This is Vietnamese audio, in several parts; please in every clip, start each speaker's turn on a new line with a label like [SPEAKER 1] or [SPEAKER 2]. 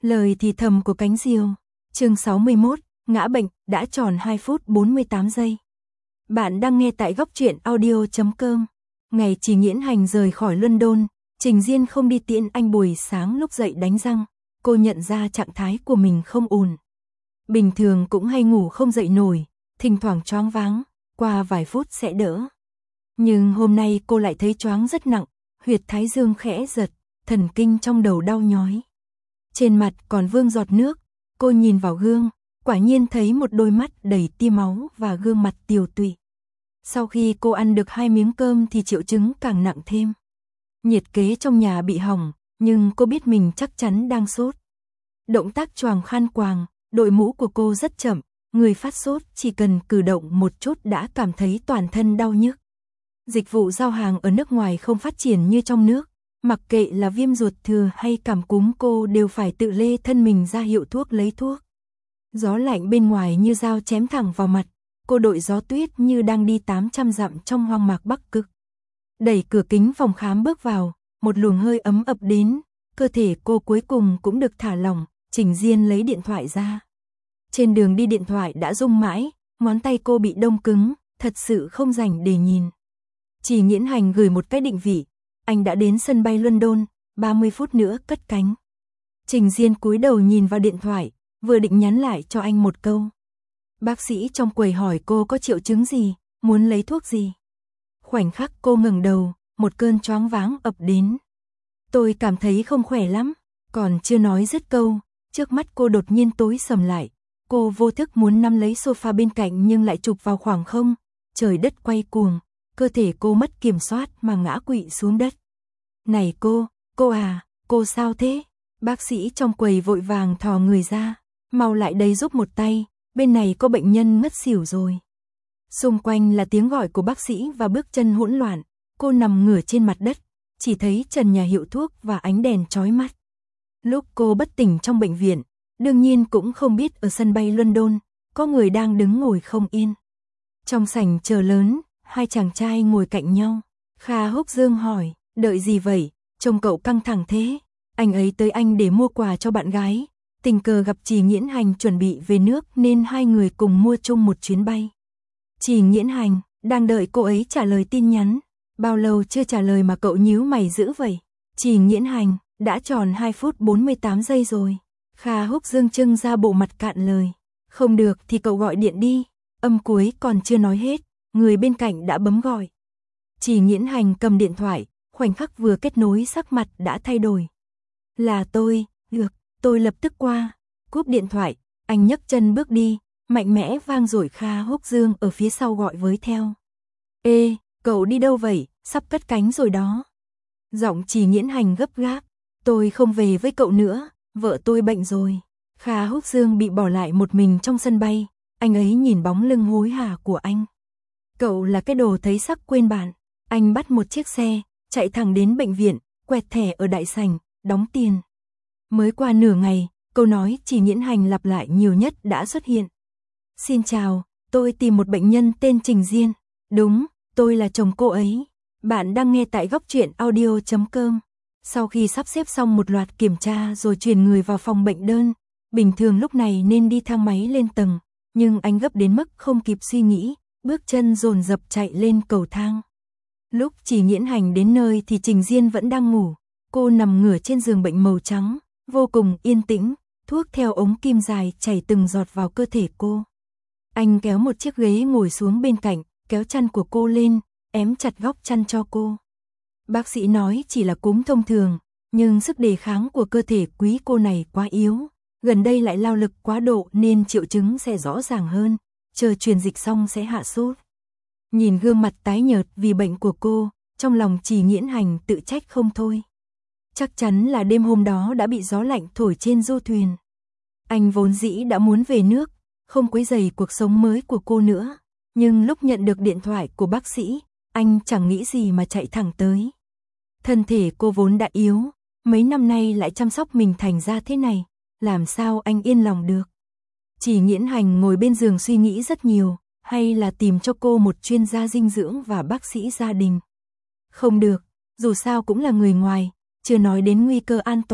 [SPEAKER 1] Lời thì thầm của cánh diều. Chương 61, ngã bệnh, đã tròn 2 phút 48 giây. Bạn đang nghe tại góc truyện audio.com. Ngày Trì Nghiễn Hành rời khỏi London, Trình Diên không đi tiễn anh buổi sáng lúc dậy đánh răng. Cô nhận ra trạng thái của mình không ổn. Bình thường cũng hay ngủ không dậy nổi, thỉnh thoảng choáng váng, qua vài phút sẽ đỡ. Nhưng hôm nay cô lại thấy choáng rất nặng, huyệt thái dương khẽ giật, thần kinh trong đầu đau nhói. Trên mặt còn vương giọt nước, cô nhìn vào gương, quả nhiên thấy một đôi mắt đầy tia máu và gương mặt tiều tụy. Sau khi cô ăn được 2 miếng cơm thì triệu chứng càng nặng thêm. Nhiệt kế trong nhà bị hỏng, nhưng cô biết mình chắc chắn đang sốt. Động tác choàng khăn quàng, đội mũ của cô rất chậm, người phát sốt chỉ cần cử động một chút đã cảm thấy toàn thân đau nhức. Dịch vụ giao hàng ở nước ngoài không phát triển như trong nước, mặc kệ là viêm ruột thừa hay cảm cúm cô đều phải tự lê thân mình ra hiệu thuốc lấy thuốc. Gió lạnh bên ngoài như dao chém thẳng vào mặt, cô đội gió tuyết như đang đi 800 dặm trong hoang mạc Bắc Cực. Đẩy cửa kính phòng khám bước vào, một luồng hơi ấm ập đến, cơ thể cô cuối cùng cũng được thả lỏng. Trình Diên lấy điện thoại ra. Trên đường đi điện thoại đã rung mãi, ngón tay cô bị đông cứng, thật sự không rảnh để nhìn. Trì Nghiễn Hành gửi một cái định vị, anh đã đến sân bay London, 30 phút nữa cất cánh. Trình Diên cúi đầu nhìn vào điện thoại, vừa định nhắn lại cho anh một câu. Bác sĩ trong quầy hỏi cô có triệu chứng gì, muốn lấy thuốc gì. Khoảnh khắc cô ngẩng đầu, một cơn choáng váng ập đến. Tôi cảm thấy không khỏe lắm, còn chưa nói dứt câu. Trước mắt cô đột nhiên tối sầm lại, cô vô thức muốn nắm lấy sofa bên cạnh nhưng lại chụp vào khoảng không, trời đất quay cuồng, cơ thể cô mất kiểm soát mà ngã quỵ xuống đất. Này cô à, cô sao thế? Bác sĩ trong quầy vội vàng thò người ra, mau lại đây giúp một tay, bên này có bệnh nhân ngất xỉu rồi. Xung quanh là tiếng gọi của bác sĩ và bước chân hỗn loạn, cô nằm ngửa trên mặt đất, chỉ thấy trần nhà hiệu thuốc và ánh đèn chói mắt. Lúc cô bất tỉnh trong bệnh viện, đương nhiên cũng không biết ở sân bay London, có người đang đứng ngồi không yên. Trong sảnh chờ lớn, 2 chàng trai ngồi cạnh nhau. Kha Húc Dương hỏi, đợi gì vậy, trông cậu căng thẳng thế. Anh ấy tới anh để mua quà cho bạn gái, tình cờ gặp Trì Nghiễn Hành chuẩn bị về nước nên hai người cùng mua chung một chuyến bay. Trì Nghiễn Hành, đang đợi cô ấy trả lời tin nhắn. Bao lâu chưa trả lời mà cậu nhíu mày dữ vậy? Trì Nghiễn Hành, đã tròn 2 phút 48 giây rồi. Kha Húc Dương trưng ra bộ mặt cạn lời. Không được thì cậu gọi điện đi. Âm cuối còn chưa nói hết, người bên cạnh đã bấm gọi. Trì Nghiễn Hành cầm điện thoại, khoảnh khắc vừa kết nối sắc mặt đã thay đổi. Là tôi, được, tôi lập tức qua. Cúp điện thoại, anh nhấc chân bước đi, mạnh mẽ vang dội. Kha Húc Dương ở phía sau gọi với theo. Ê, cậu đi đâu vậy, sắp cất cánh rồi đó. Giọng Trì Nghiễn Hành gấp gáp. Tôi không về với cậu nữa, vợ tôi bệnh rồi. Kha Húc Dương bị bỏ lại một mình trong sân bay, anh ấy nhìn bóng lưng hối hả của anh. Cậu là cái đồ thấy sắc quên bạn. Anh bắt một chiếc xe, chạy thẳng đến bệnh viện, quẹt thẻ ở đại sảnh, đóng tiền. Mới qua nửa ngày, câu nói Trì Nghiễn Hành lặp lại nhiều nhất đã xuất hiện. Xin chào, tôi tìm một bệnh nhân tên Trình Diên. Đúng, tôi là chồng cô ấy. Bạn đang nghe tại góc truyện audio.com. Sau khi sắp xếp xong một loạt kiểm tra rồi chuyển người vào phòng bệnh đơn, bình thường lúc này nên đi thang máy lên tầng, nhưng anh gấp đến mức không kịp suy nghĩ, bước chân dồn dập chạy lên cầu thang. Lúc Trì Nghiễn Hành đến nơi thì Trình Diên vẫn đang ngủ, cô nằm ngửa trên giường bệnh màu trắng, vô cùng yên tĩnh, thuốc theo ống kim dài chảy từng giọt vào cơ thể cô. Anh kéo một chiếc ghế ngồi xuống bên cạnh, kéo chăn của cô lên, ém chặt góc chăn cho cô. Bác sĩ nói chỉ là cúm thông thường, nhưng sức đề kháng của cơ thể quý cô này quá yếu, gần đây lại lao lực quá độ nên triệu chứng sẽ rõ ràng hơn, chờ truyền dịch xong sẽ hạ sốt. Nhìn gương mặt tái nhợt vì bệnh của cô, trong lòng Trì Nghiễn Hành tự trách không thôi. Chắc chắn là đêm hôm đó đã bị gió lạnh thổi trên du thuyền. Anh vốn dĩ đã muốn về nước, không quấy rầy cuộc sống mới của cô nữa, nhưng lúc nhận được điện thoại của bác sĩ, anh chẳng nghĩ gì mà chạy thẳng tới. Thân thể cô vốn đã yếu, mấy năm nay lại chăm sóc mình thành ra thế này, làm sao anh yên lòng được. Trì Nghiễn Hành ngồi bên giường suy nghĩ rất nhiều, hay là tìm cho cô một chuyên gia dinh dưỡng và bác sĩ gia đình. Không được, dù sao cũng là người ngoài, chưa nói đến nguy cơ an toàn,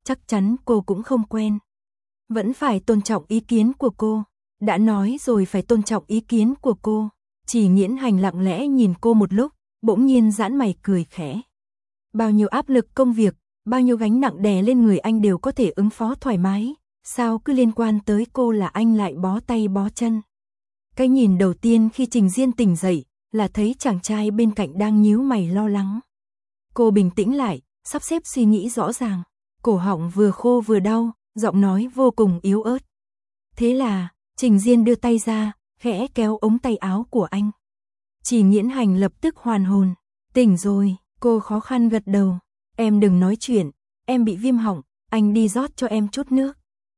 [SPEAKER 1] chắc chắn cô cũng không quen. Vẫn phải tôn trọng ý kiến của cô. Đã nói rồi phải tôn trọng ý kiến của cô. Chỉ Nghiễn Hành lặng lẽ nhìn cô một lúc, bỗng nhiên giãn mày cười khẽ. Bao nhiêu áp lực công việc, bao nhiêu gánh nặng đè lên người anh đều có thể ứng phó thoải mái. Sao cứ liên quan tới cô là anh lại bó tay bó chân. Cái nhìn đầu tiên khi Trình Diên tỉnh dậy là thấy chàng trai bên cạnh đang nhíu mày lo lắng. Cô bình tĩnh lại, sắp xếp suy nghĩ rõ ràng. Cổ họng vừa khô vừa đau, giọng nói vô cùng yếu ớt. Thế là, Trình Diên đưa tay ra, khẽ kéo ống tay áo của anh. Chỉ Nghiễn Hành lập tức hoàn hồn. Tỉnh rồi, cô khó khăn gật đầu. Em đừng nói chuyện, em bị viêm họng, anh đi rót cho em chút nước.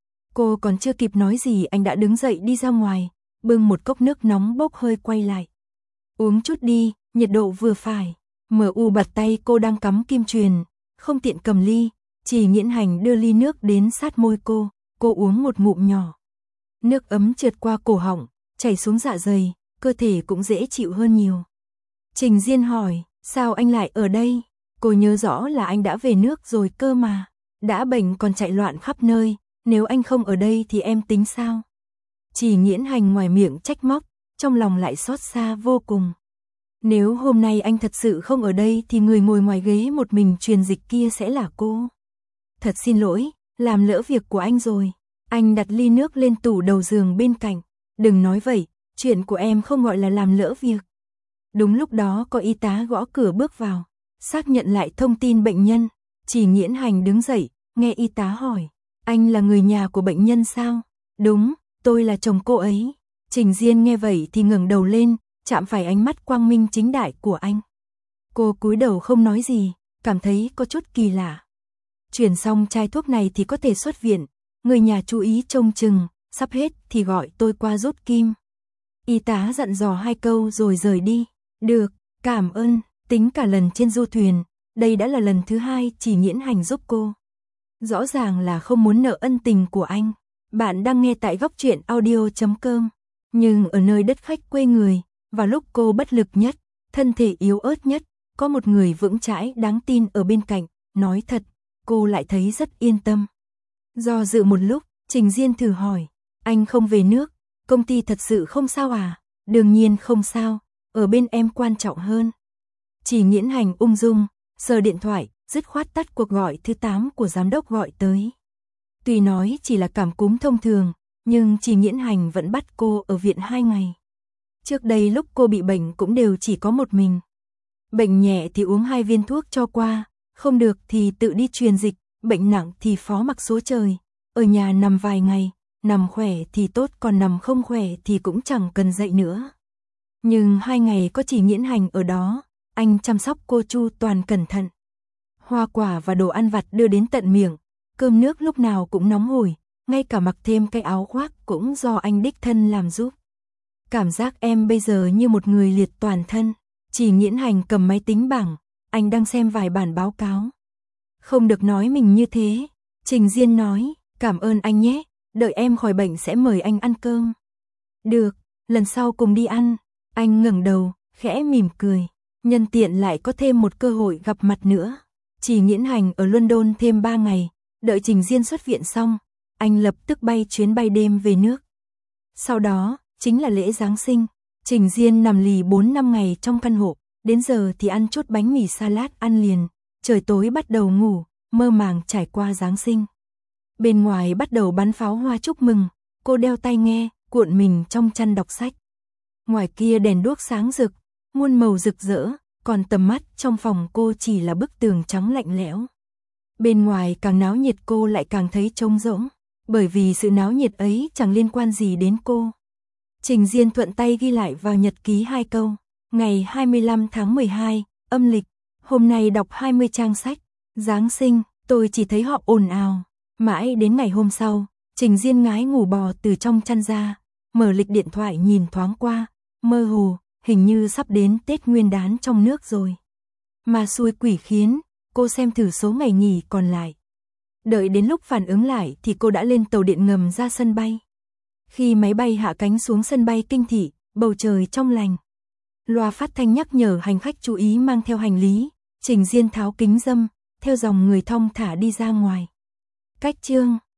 [SPEAKER 1] Cô còn chưa kịp nói gì anh đã đứng dậy đi ra ngoài, bưng một cốc nước nóng bốc hơi quay lại. Uống chút đi, nhiệt độ vừa phải. MU bật tay cô đang cắm kim truyền, không tiện cầm ly. Chỉ Nghiễn Hành đưa ly nước đến sát môi cô uống một ngụm nhỏ. Nước ấm trượt qua cổ họng, chảy xuống dạ dày, cơ thể cũng dễ chịu hơn nhiều. Trình Diên hỏi, sao anh lại ở đây? Cô nhớ rõ là anh đã về nước rồi cơ mà. Đã bệnh còn chạy loạn khắp nơi, nếu anh không ở đây thì em tính sao? Chỉ Nghiễn Hành ngoài miệng trách móc, trong lòng lại xót xa vô cùng. Nếu hôm nay anh thật sự không ở đây thì người ngồi ngoài ghế một mình truyền dịch kia sẽ là cô. Thật xin lỗi, làm lỡ việc của anh rồi. Anh đặt ly nước lên tủ đầu giường bên cạnh. Đừng nói vậy, chuyện của em không gọi là làm lỡ việc. Đúng lúc đó có y tá gõ cửa bước vào, xác nhận lại thông tin bệnh nhân. Chỉ Nghiễn Hành đứng dậy, nghe y tá hỏi, anh là người nhà của bệnh nhân sao? Đúng, tôi là chồng cô ấy. Trình Diên nghe vậy thì ngẩng đầu lên, chạm phải ánh mắt quang minh chính đại của anh. Cô cúi đầu không nói gì, cảm thấy có chút kỳ lạ. Chuyển xong chai thuốc này thì có thể xuất viện, người nhà chú ý trông chừng, sắp hết thì gọi tôi qua rút kim. Y tá dặn dò 2 câu rồi rời đi. Được, cảm ơn, tính cả lần trên du thuyền, đây đã là lần thứ 2 Chỉ Nghiễn Hành giúp cô. Rõ ràng là không muốn nợ ân tình của anh. Bạn đang nghe tại Góc Truyện Audio.com. Nhưng ở nơi đất khách quê người, vào lúc cô bất lực nhất, thân thể yếu ớt nhất, có một người vững chãi đáng tin ở bên cạnh. Nói thật, cô lại thấy rất yên tâm. Do dự một lúc, Trình Diên thử hỏi, anh không về nước, công ty thật sự không sao à? Đương nhiên không sao, ở bên em quan trọng hơn. Chỉ Nghiễn Hành ung dung, sờ điện thoại, dứt khoát tắt cuộc gọi thứ 8 của giám đốc gọi tới. Tuy nói chỉ là cảm cúm thông thường, nhưng Chỉ Nghiễn Hành vẫn bắt cô ở viện 2 ngày. Trước đây lúc cô bị bệnh cũng đều chỉ có một mình. Bệnh nhẹ thì uống 2 viên thuốc cho qua, không được thì tự đi truyền dịch, bệnh nặng thì phó mặc số trời. Ở nhà nằm vài ngày, nằm khỏe thì tốt còn nằm không khỏe thì cũng chẳng cần dậy nữa. Nhưng 2 ngày có Chỉ Nghiễn Hành ở đó, anh chăm sóc cô chu toàn cẩn thận. Hoa quả và đồ ăn vặt đưa đến tận miệng, cơm nước lúc nào cũng nóng hổi, ngay cả mặc thêm cái áo khoác cũng do anh đích thân làm giúp. Cảm giác em bây giờ như một người liệt toàn thân. Chỉ Nghiễn Hành cầm máy tính bảng, anh đang xem vài bản báo cáo. Không được nói mình như thế. Trình Diên nói, cảm ơn anh nhé, đợi em khỏi bệnh sẽ mời anh ăn cơm. Được, lần sau cùng đi ăn. Anh ngẩng đầu, khẽ mỉm cười, nhân tiện lại có thêm một cơ hội gặp mặt nữa. Chỉ Nghiễn Hành ở London thêm 3 ngày, đợi Trình Diên xuất viện xong, anh lập tức bay chuyến bay đêm về nước. Sau đó, chính là lễ Giáng sinh. Trình Diên nằm lì 4-5 ngày trong căn hộ, đến giờ thì ăn chút bánh mì salad ăn liền, trời tối bắt đầu ngủ, mơ màng trải qua Giáng sinh. Bên ngoài bắt đầu bắn pháo hoa chúc mừng, cô đeo tai nghe, cuộn mình trong chăn đọc sách. Ngoài kia đèn đuốc sáng rực, muôn màu rực rỡ, còn tầm mắt trong phòng cô chỉ là bức tường trắng lạnh lẽo. Bên ngoài càng náo nhiệt cô lại càng thấy trống rỗng, bởi vì sự náo nhiệt ấy chẳng liên quan gì đến cô. Trình Diên thuận tay ghi lại vào nhật ký 2 câu, ngày 25 tháng 12, âm lịch, hôm nay đọc 20 trang sách, Giáng sinh, tôi chỉ thấy họ ồn ào. Mãi đến ngày hôm sau, Trình Diên ngái ngủ bò từ trong chăn ra, mở lịch điện thoại nhìn thoáng qua, mơ hồ, hình như sắp đến Tết Nguyên đán trong nước rồi. Mà xui quỷ khiến, cô xem thử số ngày nghỉ còn lại. Đợi đến lúc phản ứng lại thì cô đã lên tàu điện ngầm ra sân bay. Khi máy bay hạ cánh xuống sân bay Kinh Thị, bầu trời trong lành. Loa phát thanh nhắc nhở hành khách chú ý mang theo hành lý, Trình Diên tháo kính râm, theo dòng người thong thả đi ra ngoài. Cách chương